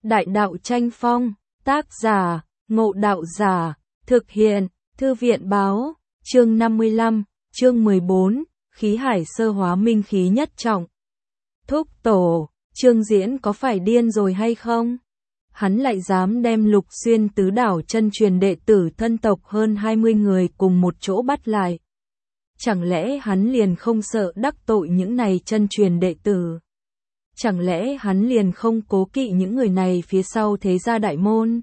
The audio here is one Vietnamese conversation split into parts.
Đại đạo tranh phong, tác giả, Ngộ Đạo Giả, thực hiện, Thư viện báo, chương 55, chương 14, khí hải sơ hóa minh khí nhất trọng. Thúc tổ, Trương Diễn có phải điên rồi hay không? Hắn lại dám đem Lục Xuyên tứ đảo chân truyền đệ tử thân tộc hơn 20 người cùng một chỗ bắt lại. Chẳng lẽ hắn liền không sợ đắc tội những này chân truyền đệ tử? Chẳng lẽ hắn liền không cố kỵ những người này phía sau thế gia đại môn?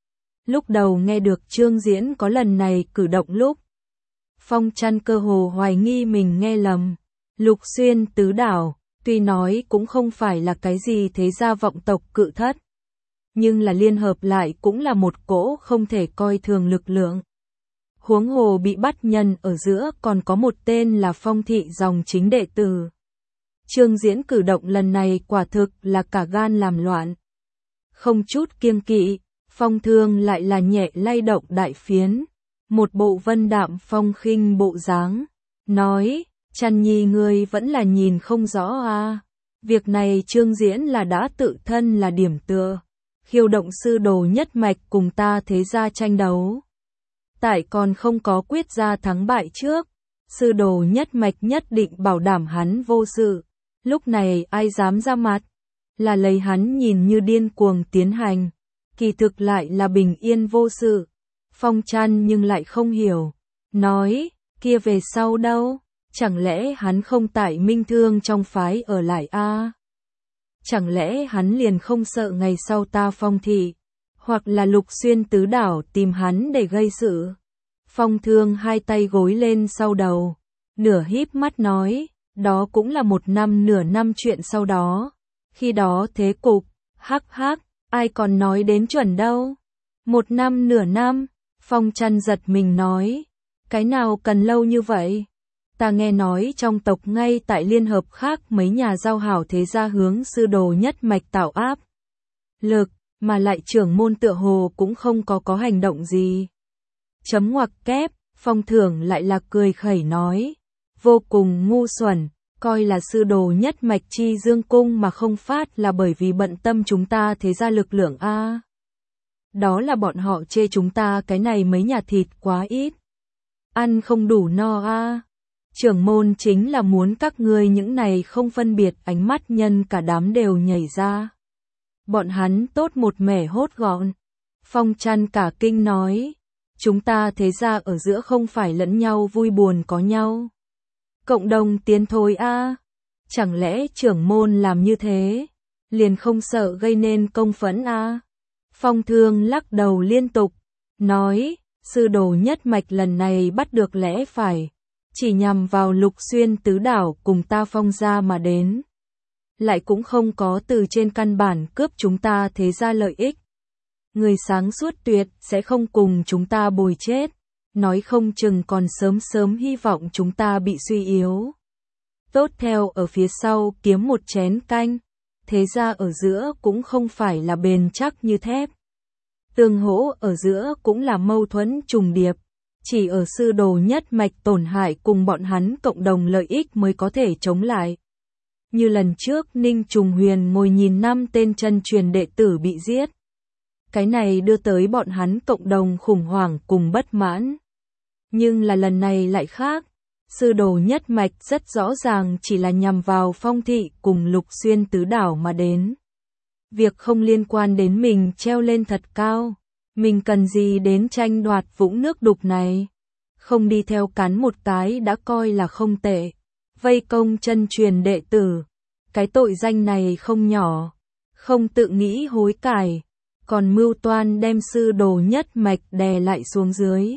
Lúc đầu nghe được Trương Diễn có lần này cử động lúc, Phong Chăn cơ hồ hoài nghi mình nghe lầm. Lục Xuyên tứ đảo, tuy nói cũng không phải là cái gì thế gia vọng tộc cự thất, nhưng là liên hợp lại cũng là một cỗ không thể coi thường lực lượng. Huống hồ bị bắt nhân ở giữa còn có một tên là Phong thị dòng chính đệ tử. Trương Diễn cử động lần này quả thực là cả gan làm loạn. Không chút kiêng kỵ, Phong Thương lại là nhẹ lay động đại phiến, một bộ vân đạm phong khinh bộ dáng, nói, Chăn Nhi ngươi vẫn là nhìn không rõ à. Việc này Trương Diễn là đã tự thân là điểm tựa, khiêu động sư đồ nhất mạch cùng ta thế gia tranh đấu. Tại còn không có quyết ra thắng bại trước, sư đồ nhất mạch nhất định bảo đảm hắn vô sự. Lúc này ai dám ra mặt, là lấy hắn nhìn như điên cuồng tiến hành, kỳ thực lại là bình yên vô sự. Phong Chăn nhưng lại không hiểu, nói, kia về sau đâu, chẳng lẽ hắn không tại Minh Thương trong phái ở lại a? Chẳng lẽ hắn liền không sợ ngày sau ta Phong thị, hoặc là Lục Xuyên tứ đảo tìm hắn để gây sự? Phong Thương hai tay gối lên sau đầu, nửa híp mắt nói, đó cũng là một năm nửa năm chuyện sau đó. Khi đó thế cục, hắc hắc, ai còn nói đến chuẩn đâu. Một năm nửa năm, Phong Chăn giật mình nói, cái nào cần lâu như vậy? Ta nghe nói trong tộc ngay tại liên hợp khác mấy nhà giao hảo thế gia hướng sư đồ nhất mạch tạo áp lực, mà lại trưởng môn tựa hồ cũng không có hành động gì. Chấm ngoặc kép, Phong Thưởng lại là cười khẩy nói, vô cùng ngu xuẩn, coi là sư đồ nhất mạch chi dương cung mà không phát là bởi vì bận tâm chúng ta thế gia lực lượng a. Đó là bọn họ chê chúng ta cái này mấy nhà thịt quá ít, ăn không đủ no a. Trưởng môn chính là muốn các ngươi những này không phân biệt ánh mắt nhân cả đám đều nhảy ra. Bọn hắn tốt một mẻ hốt gọn. Phong Chăn cả kinh nói, chúng ta thế ra ở giữa không phải lẫn nhau vui buồn có nhau. Cộng đồng tiến thôi a. Chẳng lẽ trưởng môn làm như thế, liền không sợ gây nên công phẫn a? Phong Thương lắc đầu liên tục, nói, sư đồ nhất mạch lần này bắt được lẽ phải, chỉ nhằm vào Lục Xuyên tứ đảo cùng ta Phong gia mà đến. Lại cũng không có từ trên căn bản cướp chúng ta thế gia lợi ích. Người sáng suốt tuyệt sẽ không cùng chúng ta bồi chết, nói không chừng còn sớm hy vọng chúng ta bị suy yếu. Tốt theo ở phía sau kiếm một chén canh, thế ra ở giữa cũng không phải là bền chắc như thép. Tương hỗ ở giữa cũng là mâu thuẫn trùng điệp, chỉ ở sư đồ nhất mạch tổn hại cùng bọn hắn cộng đồng lợi ích mới có thể chống lại. Như lần trước Ninh Trùng Huyền ngồi nhìn 5 tên chân truyền đệ tử bị giết. Cái này đưa tới bọn hắn cộng đồng khủng hoảng cùng bất mãn. Nhưng là lần này lại khác, sư đồ nhất mạch rất rõ ràng chỉ là nhằm vào Phong thị cùng Lục Xuyên tứ đảo mà đến. Việc không liên quan đến mình treo lên thật cao, mình cần gì đến tranh đoạt vũng nước đục này. Không đi theo cắn một cái đã coi là không tệ. Vây công chân truyền đệ tử, cái tội danh này không nhỏ, không tự nghĩ hối cải, còn mưu toan đem sư đồ nhất mạch đè lại xuống dưới.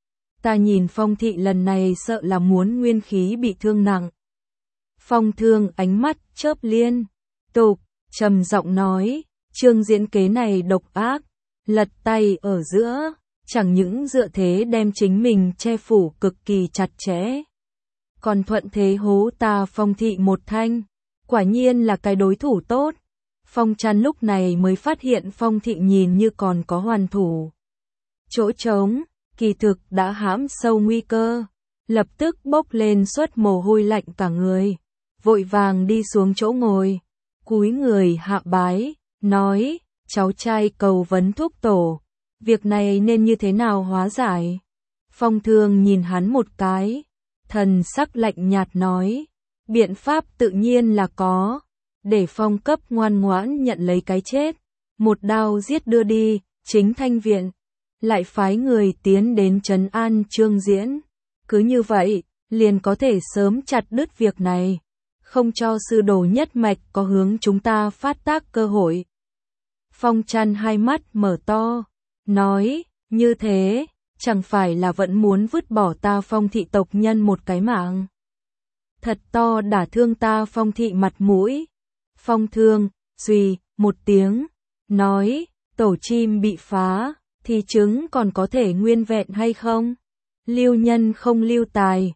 Ta nhìn Phong thị lần này sợ là muốn nguyên khí bị thương nặng. Phong Thương ánh mắt chớp liên tục, trầm giọng nói, Trương Diễn kế này độc ác, lật tay ở giữa, chẳng những dựa thế đem chính mình che phủ cực kỳ chặt chẽ, còn thuận thế hố ta Phong thị một thanh, quả nhiên là cái đối thủ tốt. Phong Chăn lúc này mới phát hiện Phong thị nhìn như còn có hoàn thủ chỗ trống, kỳ thực đã hãm sâu nguy cơ, lập tức bốc lên suất mồ hôi lạnh cả người, vội vàng đi xuống chỗ ngồi, cúi người hạ bái, nói, cháu trai cầu vấn thúc tổ, việc này nên như thế nào hóa giải? Phong Thương nhìn hắn một cái, thần sắc lạnh nhạt nói, biện pháp tự nhiên là có, để Phong cấp ngoan ngoãn nhận lấy cái chết, một đao giết đưa đi, chính Thanh viện lại phái người tiến đến trấn an Trương Diễn, cứ như vậy, liền có thể sớm chặt đứt việc này, không cho sư đồ nhất mạch có hướng chúng ta phát tác cơ hội. Phong Trăn hai mắt mở to, nói, như thế, chẳng phải là vẫn muốn vứt bỏ ta Phong thị tộc nhân một cái mạng. Thật to đả thương ta Phong thị mặt mũi. Phong Thương, suy, một tiếng, nói, tổ chim bị phá, thì trứng còn có thể nguyên vẹn hay không? Lưu nhân không lưu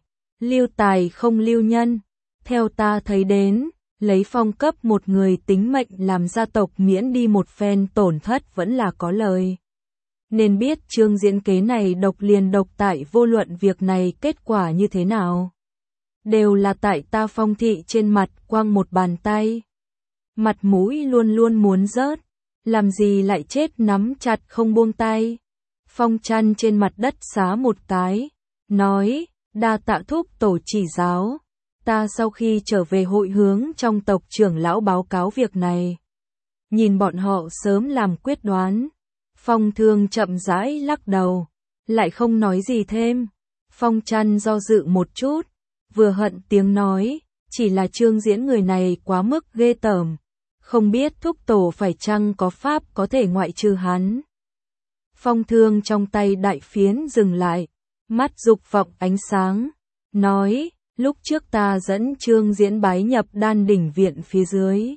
tài không lưu nhân. Theo ta thấy đến, lấy Phong cấp một người tính mệnh làm gia tộc miễn đi một phen tổn thất vẫn là có lời. Nên biết Trương Diễn kế này độc liền độc tại, vô luận việc này kết quả như thế nào, đều là tại ta Phong thị trên mặt quăng một bàn tay. Mặt mũi luôn luôn muốn rớt, làm gì lại chết nắm chặt không buông tay. Phong Trăn trên mặt đất xá một cái, nói, đa tạ thúc tổ chỉ giáo, ta sau khi trở về hội hướng trong tộc trưởng lão báo cáo việc này. Nhìn bọn họ sớm làm quyết đoán, Phong Thương chậm rãi lắc đầu, lại không nói gì thêm. Phong Trăn do dự một chút, vừa hận tiếng nói, chỉ là Trương Diễn người này quá mức ghê tởm, không biết thúc tổ phải chăng có pháp có thể ngoại trừ hắn. Phong Thương trong tay đại phiến dừng lại, mắt dục vọng ánh sáng, nói, lúc trước ta dẫn Trương Diễn bái nhập Đan Đỉnh viện phía dưới,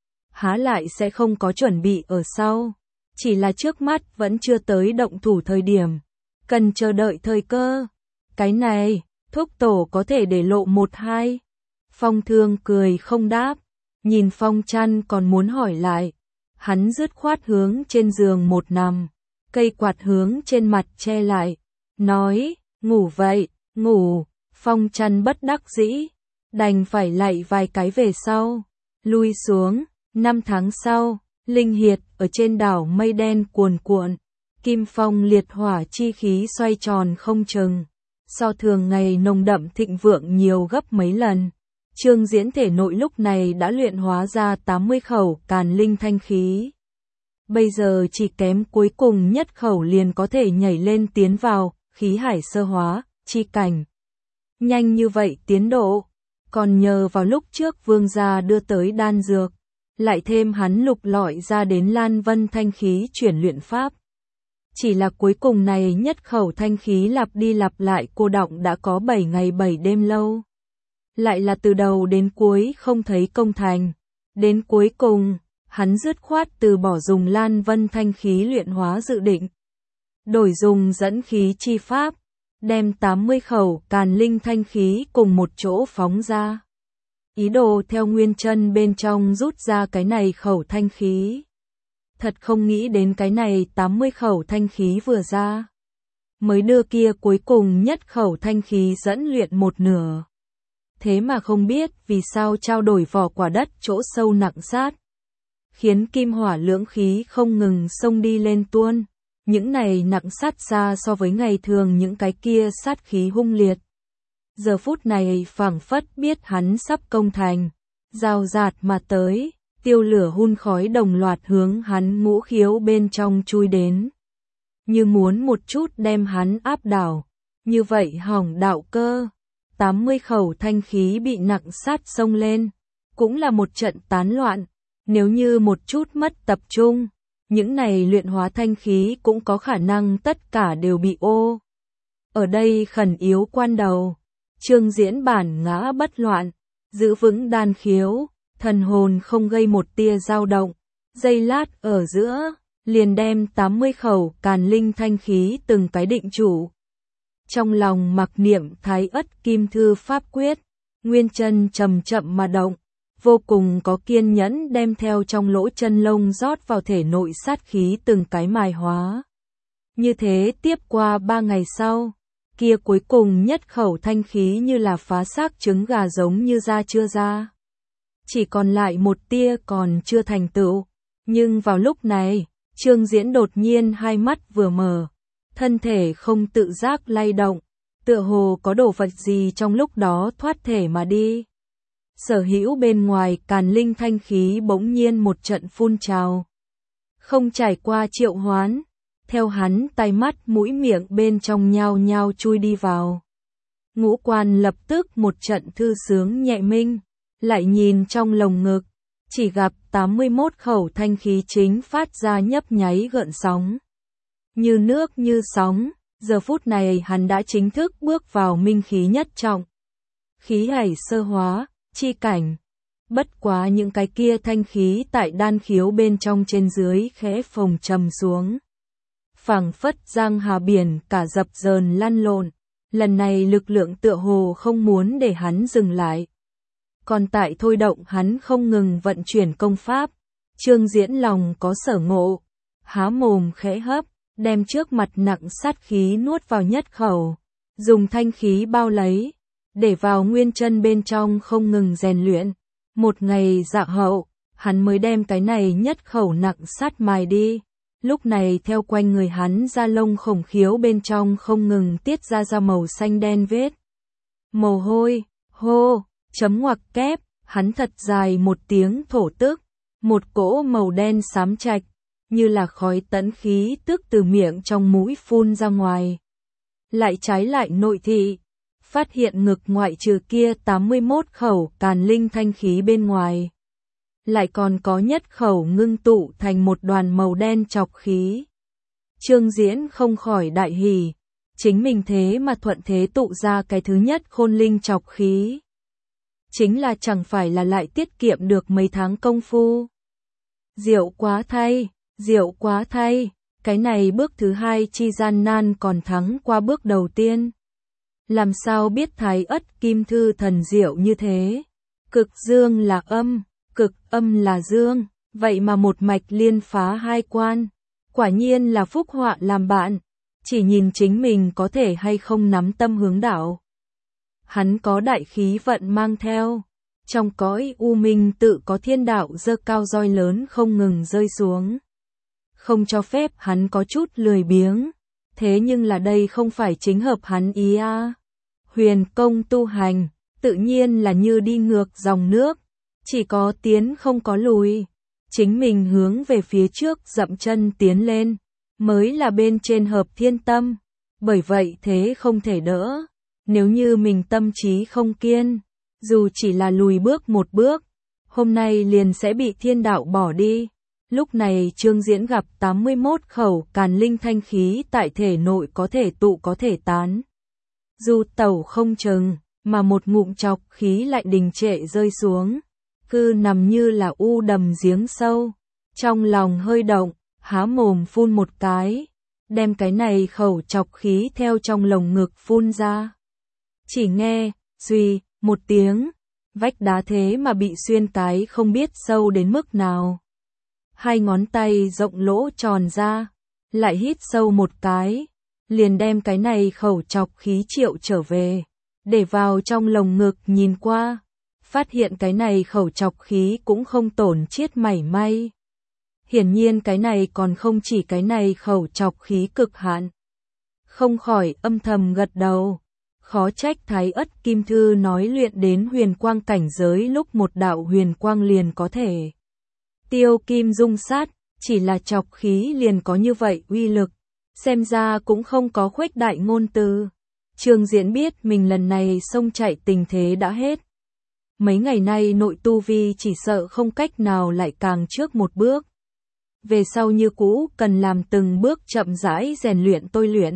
há lại sẽ không có chuẩn bị ở sau, chỉ là trước mắt vẫn chưa tới động thủ thời điểm, cần chờ đợi thời cơ. Cái này, thúc tổ có thể để lộ một hai. Phong Thương cười không đáp, nhìn Phong Trăn còn muốn hỏi lại, hắn dứt khoát hướng trên giường một nằm, cây quạt hướng trên mặt che lại, nói, ngủ vậy, ngủ. Phong Trăn bất đắc dĩ, đành phải lạy vài cái về sau, lui xuống. 5 tháng sau, linh hiệt ở trên đảo mây đen cuồn cuộn, kim phong liệt hỏa chi khí xoay tròn không chừng, so thường ngày nồng đậm thịnh vượng nhiều gấp mấy lần. Trương Diễn thể nội lúc này đã luyện hóa ra 80 khẩu càn linh thanh khí. Bây giờ chỉ kém cuối cùng nhất khẩu liền có thể nhảy lên tiến vào khí hải sơ hóa chi cảnh. Nhanh như vậy tiến độ, còn nhờ vào lúc trước vương gia đưa tới đan dược, lại thêm hắn lục lọi ra đến Lan Vân thanh khí chuyển luyện pháp. Chỉ là cuối cùng này nhất khẩu thanh khí lặp đi lặp lại cô đọng đã có 7 ngày 7 đêm lâu. Lại là từ đầu đến cuối không thấy công thành. Đến cuối cùng, hắn dứt khoát từ bỏ dùng Lan Vân thanh khí luyện hóa dự định. Đổi dùng dẫn khí chi pháp, đem 80 khẩu càn linh thanh khí cùng một chỗ phóng ra. Ý đồ theo nguyên chân bên trong rút ra cái này khẩu thanh khí. Thật không nghĩ đến cái này 80 khẩu thanh khí vừa ra, mới đưa kia cuối cùng nhất khẩu thanh khí dẫn luyện một nửa. Thế mà không biết vì sao trao đổi vỏ quả đất chỗ sâu nặng sát, khiến kim hỏa lưỡng khí không ngừng xông đi lên tuôn. Những này nặng sát xa so với ngày thường những cái kia sát khí hung liệt. Giờ phút này phảng phất biết hắn sắp công thành, rào rạt mà tới, tiêu lửa hun khói đồng loạt hướng hắn ngũ khiếu bên trong chui đến. Như muốn một chút đem hắn áp đảo, như vậy hỏng đạo cơ. 80 khẩu thanh khí bị nặng sát xông lên, cũng là một trận tán loạn, nếu như một chút mất tập trung. Những này luyện hóa thanh khí cũng có khả năng tất cả đều bị ô. Ở đây khẩn yếu quan đầu, Trương Diễn bản ngã bất loạn, giữ vững đan khiếu, thần hồn không gây một tia dao động, giây lát ở giữa, liền đem 80 khẩu càn linh thanh khí từng cái định chủ. Trong lòng mặc niệm Thái Ất Kim Thư pháp quyết, nguyên chân chậm chậm mà động, vô cùng có kiên nhẫn đem theo trong lỗ chân lông rót vào thể nội sát khí từng cái mài hóa. Như thế tiếp qua 3 ngày sau, kia cuối cùng nhất khẩu thanh khí như là phá xác trứng gà giống như ra chưa ra. Chỉ còn lại một tia còn chưa thành tựu, Nhưng vào lúc này, Trương Diễn đột nhiên hai mắt vừa mở, thân thể không tự giác lay động, tựa hồ có đồ vật gì trong lúc đó thoát thể mà đi. Sở hữu bên ngoài càn linh thanh khí bỗng nhiên một trận phun trào. Không trải qua triệu hoán, theo hắn tay mắt mũi miệng bên trong nhao nhao chui đi vào. Ngũ quan lập tức một trận thư sướng nhẹ minh, lại nhìn trong lồng ngực, chỉ gặp 81 khẩu thanh khí chính phát ra nhấp nháy gợn sóng. Như nước như sóng, giờ phút này hắn đã chính thức bước vào minh khí nhất trọng. Khí hải sơ hóa, chi cảnh. Bất quá những cái kia thanh khí tại đan khiếu bên trong trên dưới khẽ phồng trầm xuống. Phảng phất giang hà biển cả dập dờn lăn lộn, lần này lực lượng tựa hồ không muốn để hắn dừng lại. Còn tại thôi động hắn không ngừng vận chuyển công pháp, Trương Diễn lòng có sở ngộ, há mồm khẽ hấp, đem trước mặt nặng sát khí nuốt vào nhất khẩu, dùng thanh khí bao lấy, để vào nguyên chân bên trong không ngừng rèn luyện. Một ngày dạ hậu, hắn mới đem cái này nhất khẩu nặng sát mài đi. Lúc này theo quanh người hắn da lông khổng khiếu bên trong không ngừng tiết ra màu xanh đen vết. Mồ hôi, hô, chấm ngoặc kép, hắn thật dài một tiếng thổ tức, một cỗ màu đen xám trạch, như là khói tẫn khí tức từ miệng trong mũi phun ra ngoài. Lại trái lại nội thị, phát hiện ngực ngoại trừ kia 81 khẩu càn linh thanh khí bên ngoài. Lại còn có nhất khẩu ngưng tụ thành một đoàn màu đen chọc khí. Trương Diễn không khỏi đại hỉ, chính mình thế mà thuận thế tụ ra cái thứ nhất khôn linh chọc khí. Chính là chẳng phải là lại tiết kiệm được mấy tháng công phu. Diệu quá thay, cái này bước thứ hai chi gian nan còn thắng qua bước đầu tiên. Làm sao biết Thái Ất Kim Thư thần diệu như thế? Cực dương là âm, cực âm là dương, vậy mà một mạch liên phá hai quan. Quả nhiên là phúc họa làm bạn, chỉ nhìn chính mình có thể hay không nắm tâm hướng đạo. Hắn có đại khí vận mang theo, trong cõi u minh tự có thiên đạo giơ cao roi lớn không ngừng rơi xuống. Không cho phép hắn có chút lười biếng, thế nhưng là đây không phải chính hợp hắn ý a. Huyền công tu hành, tự nhiên là như đi ngược dòng nước, chỉ có tiến không có lùi. Chính mình hướng về phía trước dậm chân tiến lên, mới là bên trên hợp thiên tâm. Bởi vậy thế không thể đỡ. Nếu như mình tâm trí không kiên, dù chỉ là lùi bước một bước, hôm nay liền sẽ bị thiên đạo bỏ đi. Lúc này Trương Diễn gặp 81 khẩu càn linh thanh khí tại thể nội có thể tụ có thể tán. Dù tẩu không chừng, mà một ngụm chọc khí lại đình trệ rơi xuống, cứ nằm như là u đầm giếng sâu. Trong lòng hơi động, há mồm phun một cái, đem cái này khẩu chọc khí theo trong lồng ngực phun ra. Chỉ nghe, suy, một tiếng, vách đá thế mà bị xuyên cái không biết sâu đến mức nào. Hai ngón tay rộng lỗ tròn ra, lại hít sâu một cái, liền đem cái này khẩu chọc khí triệu trở về, để vào trong lồng ngực nhìn qua, phát hiện cái này khẩu chọc khí cũng không tổn chiết mảy may. Hiển nhiên cái này còn không chỉ cái này khẩu chọc khí cực hạn. Không khỏi âm thầm gật đầu, khó trách Thái Ất Kim Thư nói luyện đến huyền quang cảnh giới lúc một đạo huyền quang liền có thể tiêu kim dung sát, chỉ là chọc khí liền có như vậy uy lực, xem ra cũng không có khuếch đại ngôn từ. Trương Diễn biết mình lần này xông chạy tình thế đã hết. Mấy ngày nay nội tu vi chỉ sợ không cách nào lại càng trước một bước. Về sau như cũ cần làm từng bước chậm rãi rèn luyện tôi luyện.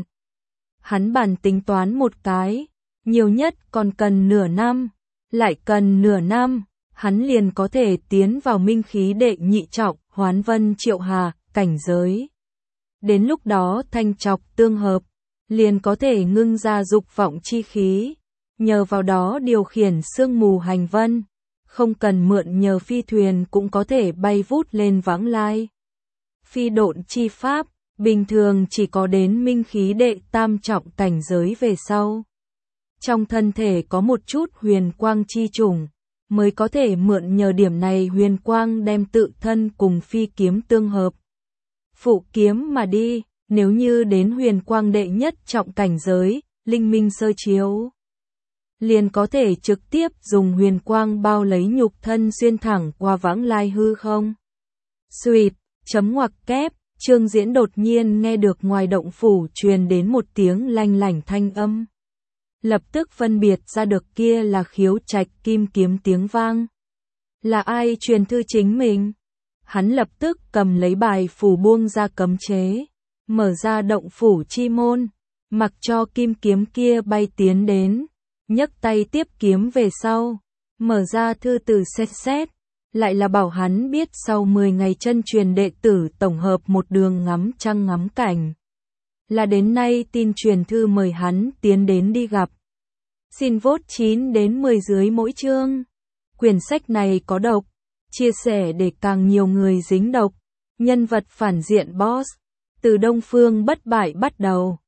Hắn bàn tính toán một cái, nhiều nhất còn cần nửa năm, lại cần nửa năm, hắn liền có thể tiến vào minh khí đệ nhị trọng, hoán vân triệu hà, cảnh giới. Đến lúc đó thanh chọc tương hợp, liền có thể ngưng ra dục vọng chi khí, nhờ vào đó điều khiển sương mù hành vân, không cần mượn nhờ phi thuyền cũng có thể bay vút lên vãng lai. Phi độn chi pháp, bình thường chỉ có đến minh khí đệ tam trọng cảnh giới về sau. Trong thân thể có một chút huyền quang chi chủng, mới có thể mượn nhờ điểm này huyền quang đem tự thân cùng phi kiếm tương hợp. Phụ kiếm mà đi, nếu như đến huyền quang đệ nhất trọng cảnh giới, linh minh sơ chiếu, liền có thể trực tiếp dùng huyền quang bao lấy nhục thân xuyên thẳng qua vãng lai hư không. Xuyệt, chấm ngoặc kép, Trương Diễn đột nhiên nghe được ngoài động phủ truyền đến một tiếng lanh lảnh thanh âm. Lập tức phân biệt ra được kia là Khiếu Trạch kim kiếm tiếng vang. Là ai truyền thư chính mình? Hắn lập tức cầm lấy bài phù buông ra cấm chế, mở ra động phủ chi môn, mặc cho kim kiếm kia bay tiến đến, nhấc tay tiếp kiếm về sau, mở ra thư từ xét, lại là bảo hắn biết sau 10 ngày chân truyền đệ tử tổng hợp một đường ngắm trăng ngắm cảnh. Là đến nay tin truyền thư mời hắn tiến đến đi gặp. Xin vote 9 đến 10 dưới mỗi chương. Quyển sách này có độc, chia sẻ để càng nhiều người dính độc. Nhân vật phản diện boss, từ Đông Phương bất bại bắt đầu.